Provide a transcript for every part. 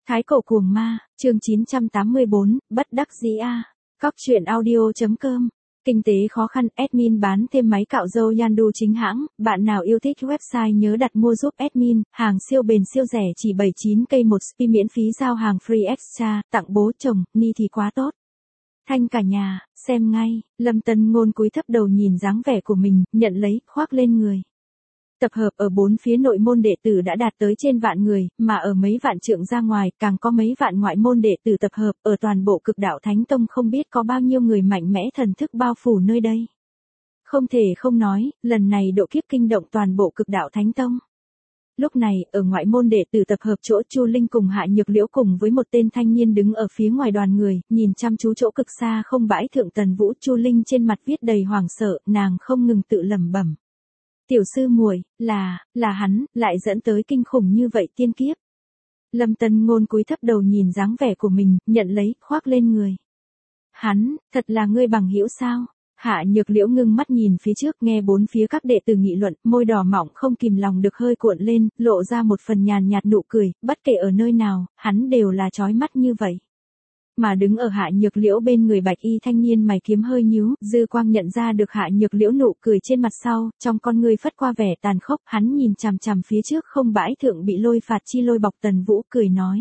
Thái cổ cuồng ma, chương 984, bất đắc dĩ a. Cóc truyện audio.com. Kinh tế khó khăn, admin bán thêm máy cạo râu Yandu chính hãng, bạn nào yêu thích website nhớ đặt mua giúp admin, hàng siêu bền siêu rẻ chỉ 79k một spi miễn phí giao hàng free extra, tặng bố chồng, ni thì quá tốt. Thanh cả nhà, xem ngay, Lâm Tân Ngôn cúi thấp đầu nhìn dáng vẻ của mình, nhận lấy, khoác lên người. Tập hợp ở bốn phía nội môn đệ tử đã đạt tới trên vạn người, mà ở mấy vạn trượng ra ngoài càng có mấy vạn ngoại môn đệ tử tập hợp, ở toàn bộ Cực Đạo Thánh Tông không biết có bao nhiêu người mạnh mẽ thần thức bao phủ nơi đây. Không thể không nói, lần này độ kiếp kinh động toàn bộ Cực Đạo Thánh Tông. Lúc này, ở ngoại môn đệ tử tập hợp chỗ Chu Linh cùng Hạ Nhược Liễu cùng với một tên thanh niên đứng ở phía ngoài đoàn người, nhìn chăm chú chỗ cực xa không bãi thượng Tần Vũ. Chu Linh trên mặt viết đầy hoảng sợ, nàng không ngừng tự lẩm bẩm. Tiểu sư muội, là hắn, lại dẫn tới kinh khủng như vậy tiên kiếp. Lâm Tân Ngôn cúi thấp đầu nhìn dáng vẻ của mình, nhận lấy, khoác lên người. Hắn, thật là ngươi bằng hữu sao? Hạ Nhược Liễu ngưng mắt nhìn phía trước, nghe bốn phía các đệ tử nghị luận, môi đỏ mọng không kìm lòng được hơi cuộn lên, lộ ra một phần nhàn nhạt nụ cười, bất kể ở nơi nào, hắn đều là chói mắt như vậy. Mà đứng ở Hạ Nhược Liễu bên người bạch y thanh niên mày kiếm hơi nhíu, dư quang nhận ra được Hạ Nhược Liễu nụ cười trên mặt sau, trong con người phất qua vẻ tàn khốc, hắn nhìn chằm chằm phía trước không bãi thượng bị lôi phạt chi lôi bọc Tần Vũ, cười nói: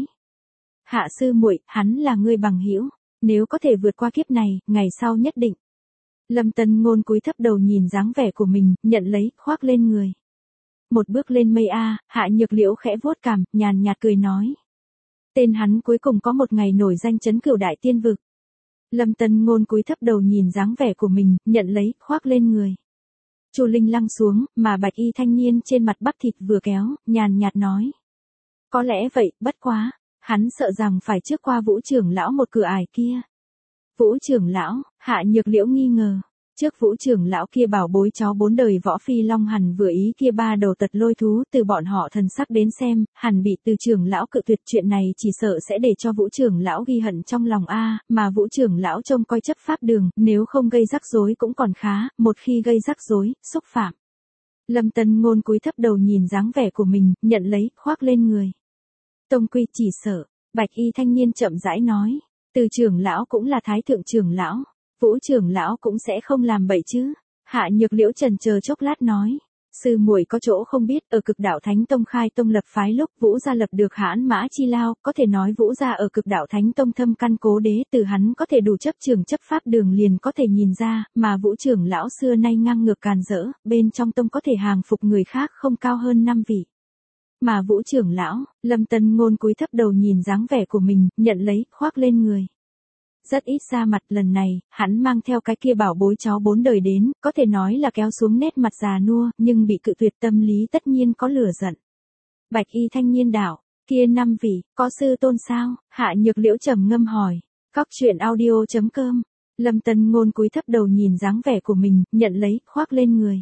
Hạ sư muội, hắn là ngươi bằng hữu, nếu có thể vượt qua kiếp này, ngày sau nhất định. Lâm Tân Ngôn cúi thấp đầu nhìn dáng vẻ của mình, nhận lấy, khoác lên người. Một bước lên mây a. Hạ Nhược Liễu khẽ vuốt cằm, nhàn nhạt cười nói: tên hắn cuối cùng có một ngày nổi danh chấn cửu đại tiên vực. Lâm Tân Ngôn cúi thấp đầu nhìn dáng vẻ của mình, nhận lấy, khoác lên người. Chu Linh lăng xuống, mà bạch y thanh niên trên mặt bắp thịt vừa kéo, nhàn nhạt nói: có lẽ vậy, bất quá, hắn sợ rằng phải trước qua Vũ trưởng lão một cửa ải kia. Vũ trưởng lão? Hạ Nhược Liễu nghi ngờ. Trước Vũ trưởng lão kia bảo bối chó bốn đời Võ Phi Long hẳn vừa ý kia ba đầu tật lôi thú, từ bọn họ thần sắc đến xem, hẳn bị từ trưởng lão cự tuyệt, chuyện này chỉ sợ sẽ để cho Vũ trưởng lão ghi hận trong lòng a, mà Vũ trưởng lão trông coi chấp pháp đường, nếu không gây rắc rối cũng còn khá, một khi gây rắc rối, xúc phạm. Lâm Tân Ngôn cúi thấp đầu nhìn dáng vẻ của mình, nhận lấy, khoác lên người. Tông quy chỉ sợ, bạch y thanh niên chậm rãi nói, từ trưởng lão cũng là thái thượng trưởng lão. Vũ trưởng lão cũng sẽ không làm bậy chứ. Hạ Nhược Liễu chần chờ chốc lát nói: sư muội có chỗ không biết, ở Cực Đạo Thánh Tông khai tông lập phái lúc Vũ gia lập được Hãn Mã Chi Lao, có thể nói Vũ gia ở Cực Đạo Thánh Tông thâm căn cố đế, từ hắn có thể đủ chấp trường chấp pháp đường liền có thể nhìn ra, mà Vũ trưởng lão xưa nay ngang ngược càn rỡ, bên trong tông có thể hàng phục người khác không cao hơn 5 vị. Mà Vũ trưởng lão, Lâm Tân Ngôn cúi thấp đầu nhìn dáng vẻ của mình, nhận lấy, khoác lên người. Rất ít ra mặt, lần này, hắn mang theo cái kia bảo bối chó bốn đời đến, có thể nói là kéo xuống nét mặt già nua, nhưng bị cự tuyệt tâm lý tất nhiên có lửa giận. Bạch y thanh niên đảo, kia 5 vị, có sư tôn sao? Hạ Nhược Liễu trầm ngâm hỏi. Cóc truyện audio.com. Lâm Tân Ngôn cúi thấp đầu nhìn dáng vẻ của mình, nhận lấy, khoác lên người.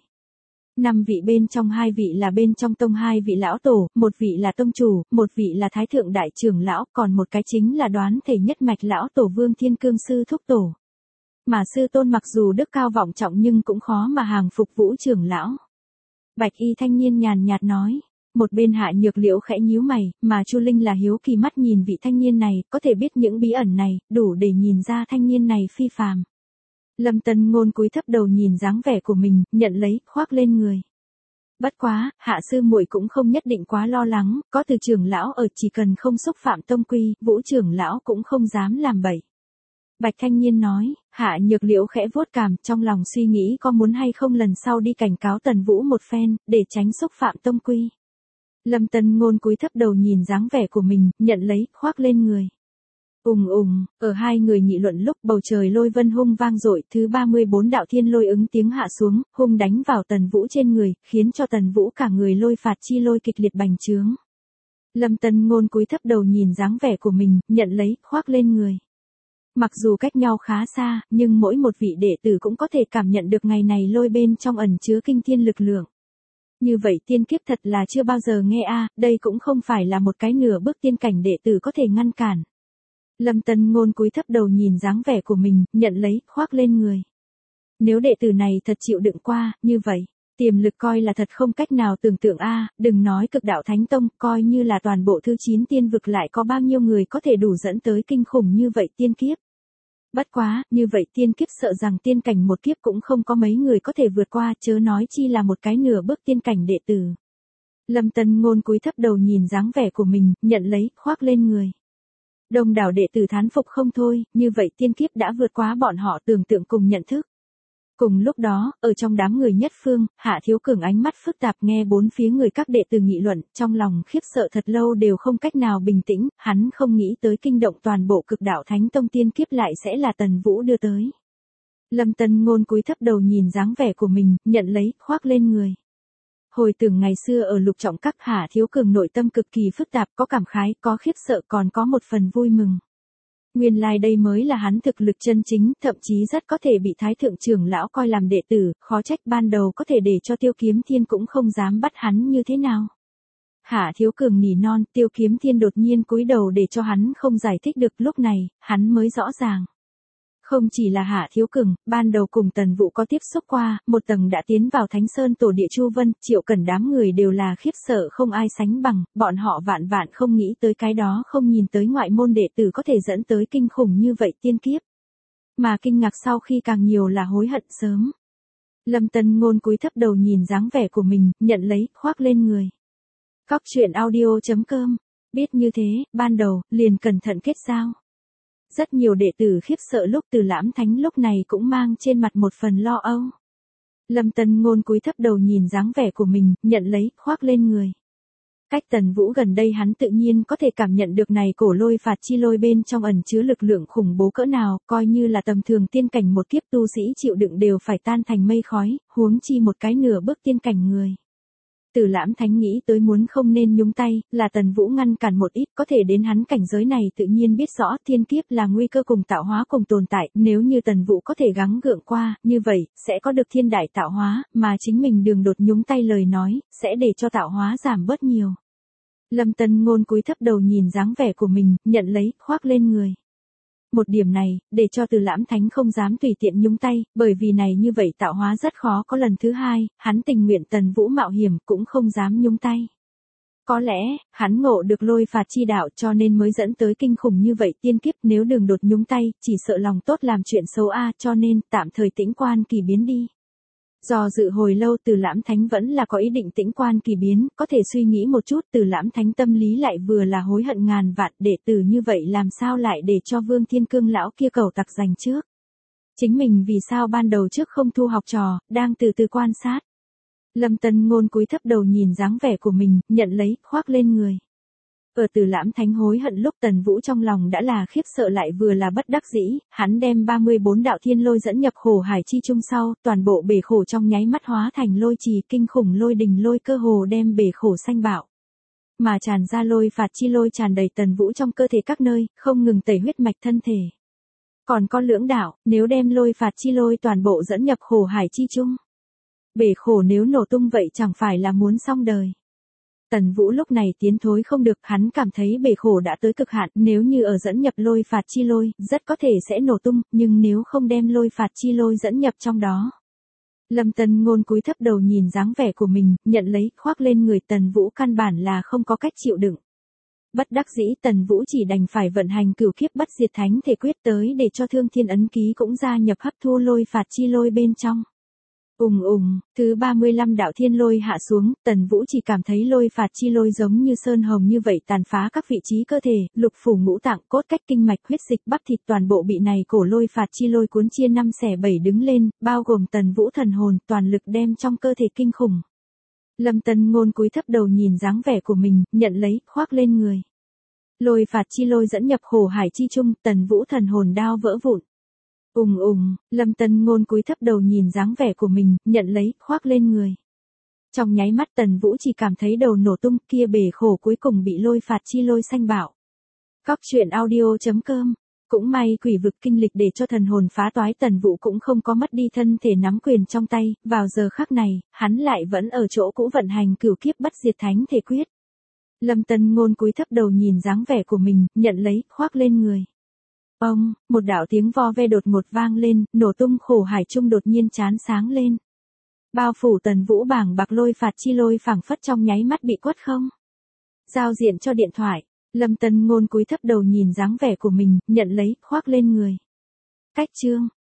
5 vị bên trong 2 vị là bên trong tông 2 vị lão tổ, 1 vị là tông chủ, 1 vị là thái thượng đại trưởng lão, còn một cái chính là đoán thể nhất mạch lão tổ Vương Thiên Cương sư thúc tổ. Mà sư tôn mặc dù đức cao vọng trọng nhưng cũng khó mà hàng phục Vũ trưởng lão. Bạch y thanh niên nhàn nhạt nói. Một bên Hạ Nhược Liễu khẽ nhíu mày, mà Chu Linh là hiếu kỳ mắt nhìn vị thanh niên này, có thể biết những bí ẩn này, đủ để nhìn ra thanh niên này phi phàm. Lâm Tân Ngôn cúi thấp đầu nhìn dáng vẻ của mình, nhận lấy, khoác lên người. Bất quá, Hạ sư muội cũng không nhất định quá lo lắng, có từ trưởng lão ở, chỉ cần không xúc phạm tông quy, Vũ trưởng lão cũng không dám làm bậy. Bạch thanh niên nói. Hạ Nhược Liễu khẽ vuốt cằm, trong lòng suy nghĩ có muốn hay không lần sau đi cảnh cáo Tần Vũ một phen, để tránh xúc phạm tông quy. Lâm Tân Ngôn cúi thấp đầu nhìn dáng vẻ của mình, nhận lấy, khoác lên người. Ở hai người nghị luận lúc bầu trời lôi vân hung vang dội, thứ 34 đạo thiên lôi ứng tiếng hạ xuống, hung đánh vào Tần Vũ trên người, khiến cho Tần Vũ cả người lôi phạt chi lôi kịch liệt bành trướng. Lâm Tân Ngôn cúi thấp đầu nhìn dáng vẻ của mình, nhận lấy, khoác lên người. Mặc dù cách nhau khá xa, nhưng mỗi một vị đệ tử cũng có thể cảm nhận được ngày này lôi bên trong ẩn chứa kinh thiên lực lượng. Như vậy tiên kiếp thật là chưa bao giờ nghe a, đây cũng không phải là một cái nửa bước tiên cảnh đệ tử có thể ngăn cản. Lâm Tân Ngôn cúi thấp đầu nhìn dáng vẻ của mình, nhận lấy, khoác lên người. Nếu đệ tử này thật chịu đựng qua, như vậy, Tiềm lực coi là thật không cách nào tưởng tượng a, đừng nói cực đạo Thánh Tông, coi như là toàn bộ thứ 9 tiên vực lại có bao nhiêu người có thể đủ dẫn tới kinh khủng như vậy tiên kiếp. Bất quá, như vậy tiên kiếp sợ rằng tiên cảnh một kiếp cũng không có mấy người có thể vượt qua, chớ nói chi là một cái nửa bước tiên cảnh đệ tử. Lâm Tân Ngôn cúi thấp đầu nhìn dáng vẻ của mình, nhận lấy, khoác lên người. Đông đảo đệ tử thán phục không thôi, như vậy tiên kiếp đã vượt quá bọn họ tưởng tượng cùng nhận thức. Cùng lúc đó, ở trong đám người nhất phương, Hạ Thiếu Cường ánh mắt phức tạp nghe bốn phía người các đệ tử nghị luận, trong lòng khiếp sợ thật lâu đều không cách nào bình tĩnh, hắn không nghĩ tới kinh động toàn bộ cực đạo Thánh Tông tiên kiếp lại sẽ là Tần Vũ đưa tới. Lâm Tân Ngôn cúi thấp đầu nhìn dáng vẻ của mình, nhận lấy, khoác lên người. Hồi tưởng ngày xưa ở Lục Trọng Các, Hạ Thiếu Cường nội tâm cực kỳ phức tạp, có cảm khái, có khiếp sợ, còn có một phần vui mừng. Nguyên lai đây mới là hắn thực lực chân chính, thậm chí rất có thể bị Thái Thượng trưởng lão coi làm đệ tử, khó trách ban đầu có thể để cho Tiêu Kiếm Thiên cũng không dám bắt hắn như thế nào. Hạ Thiếu Cường nỉ non, Tiêu Kiếm Thiên đột nhiên cúi đầu để cho hắn không giải thích được, lúc này, hắn mới rõ ràng. Không chỉ là Hạ Thiếu Cường, ban đầu cùng Tần Vũ có tiếp xúc qua, một tầng đã tiến vào Thánh Sơn tổ địa Chu Vân, Triệu Cẩn đám người đều là khiếp sợ không ai sánh bằng, bọn họ vạn vạn không nghĩ tới cái đó không nhìn tới ngoại môn đệ tử có thể dẫn tới kinh khủng như vậy tiên kiếp. Mà kinh ngạc sau khi càng nhiều là hối hận sớm. Lâm Tân Ngôn cúi thấp đầu nhìn dáng vẻ của mình, nhận lấy, khoác lên người. Cóc truyện audio.com, biết như thế, ban đầu, liền cẩn thận kết giao. Rất nhiều đệ tử khiếp sợ lúc Từ Lãm Thánh lúc này cũng mang trên mặt một phần lo âu. Lâm Tân Ngôn cúi thấp đầu nhìn dáng vẻ của mình, nhận lấy, khoác lên người. Cách Tần Vũ gần đây hắn tự nhiên có thể cảm nhận được này cổ lôi phạt chi lôi bên trong ẩn chứa lực lượng khủng bố cỡ nào, coi như là tầm thường tiên cảnh một kiếp tu sĩ chịu đựng đều phải tan thành mây khói, huống chi một cái nửa bước tiên cảnh người. Từ Lãm Thánh nghĩ tới muốn không nên nhúng tay, là Tần Vũ ngăn cản một ít, có thể đến hắn cảnh giới này tự nhiên biết rõ thiên kiếp là nguy cơ cùng tạo hóa cùng tồn tại, nếu như Tần Vũ có thể gắng gượng qua, như vậy, sẽ có được thiên đại tạo hóa, mà chính mình đường đột nhúng tay lời nói, sẽ để cho tạo hóa giảm bớt nhiều. Lâm Tân Ngôn cúi thấp đầu nhìn dáng vẻ của mình, nhận lấy, khoác lên người. Một điểm này, để cho Từ Lãm Thánh không dám tùy tiện nhúng tay, bởi vì này như vậy tạo hóa rất khó có lần thứ hai, hắn tình nguyện Tần Vũ mạo hiểm cũng không dám nhúng tay. Có lẽ, hắn ngộ được lôi phạt chi đạo cho nên mới dẫn tới kinh khủng như vậy tiên kiếp, nếu đường đột nhúng tay, chỉ sợ lòng tốt làm chuyện xấu cho nên tạm thời tĩnh quan kỳ biến đi. Do dự hồi lâu Từ Lãm Thánh vẫn là có ý định tĩnh quan kỳ biến, có thể suy nghĩ một chút Từ Lãm Thánh tâm lý lại vừa là hối hận ngàn vạn, đệ tử như vậy làm sao lại để cho Vương Thiên Cương lão kia cầu tặc giành trước. Chính mình vì sao ban đầu trước không thu học trò, đang từ từ quan sát. Lâm Tân Ngôn cúi thấp đầu nhìn dáng vẻ của mình, nhận lấy, khoác lên người. Ở Từ Lãm Thánh hối hận lúc Tần Vũ trong lòng đã là khiếp sợ lại vừa là bất đắc dĩ, hắn đem 34 đạo thiên lôi dẫn nhập khổ hải chi chung sau, toàn bộ bể khổ trong nháy mắt hóa thành lôi trì, kinh khủng lôi đình lôi cơ hồ đem bể khổ xanh bạo. Mà tràn ra lôi phạt chi lôi tràn đầy Tần Vũ trong cơ thể các nơi, không ngừng tẩy huyết mạch thân thể. Còn có lưỡng đạo, nếu đem lôi phạt chi lôi toàn bộ dẫn nhập khổ hải chi chung, bể khổ nếu nổ tung vậy chẳng phải là muốn xong đời. Tần Vũ lúc này tiến thối không được, hắn cảm thấy bể khổ đã tới cực hạn, nếu như ở dẫn nhập lôi phạt chi lôi, rất có thể sẽ nổ tung, nhưng nếu không đem lôi phạt chi lôi dẫn nhập trong đó. Lâm Tân Ngôn cúi thấp đầu nhìn dáng vẻ của mình, nhận lấy, khoác lên người Tần Vũ căn bản là không có cách chịu đựng. Bất đắc dĩ Tần Vũ chỉ đành phải vận hành cửu kiếp bất diệt thánh thể quyết tới để cho Thương Thiên ấn ký cũng gia nhập hấp thu lôi phạt chi lôi bên trong. Thứ 35 đạo thiên lôi hạ xuống, Tần Vũ chỉ cảm thấy lôi phạt chi lôi giống như sơn hồng như vậy tàn phá các vị trí cơ thể, lục phủ ngũ tạng, cốt cách kinh mạch huyết dịch bắp thịt toàn bộ bị này cổ lôi phạt chi lôi cuốn chia 5 xẻ 7 đứng lên, bao gồm Tần Vũ thần hồn, toàn lực đem trong cơ thể kinh khủng. Lâm Tân Ngôn cúi thấp đầu nhìn dáng vẻ của mình, nhận lấy, khoác lên người. Lôi phạt chi lôi dẫn nhập khổ hải chi chung, Tần Vũ thần hồn đao vỡ vụn. Lâm Tân Ngôn cúi thấp đầu nhìn dáng vẻ của mình, nhận lấy, khoác lên người. Trong nháy mắt Tần Vũ chỉ cảm thấy đầu nổ tung, kia bể khổ cuối cùng bị lôi phạt chi lôi xanh bạo. Cóc truyện audio.com. Cũng may quỷ vực kinh lịch để cho thần hồn phá toái, Tần Vũ cũng không có mất đi thân thể nắm quyền trong tay, vào giờ khắc này, hắn lại vẫn ở chỗ cũ vận hành cửu kiếp bất diệt thánh thể quyết. Lâm Tân Ngôn cúi thấp đầu nhìn dáng vẻ của mình, nhận lấy, khoác lên người. Một đạo tiếng vo ve đột ngột vang lên, nổ tung khổ hải chung đột nhiên chán sáng lên. Bao phủ Tần Vũ bảng bạc lôi phạt chi lôi phảng phất trong nháy mắt bị quất không. Giao diện cho điện thoại, Lâm Tân Ngôn cúi thấp đầu nhìn dáng vẻ của mình, nhận lấy, khoác lên người. Cách chương.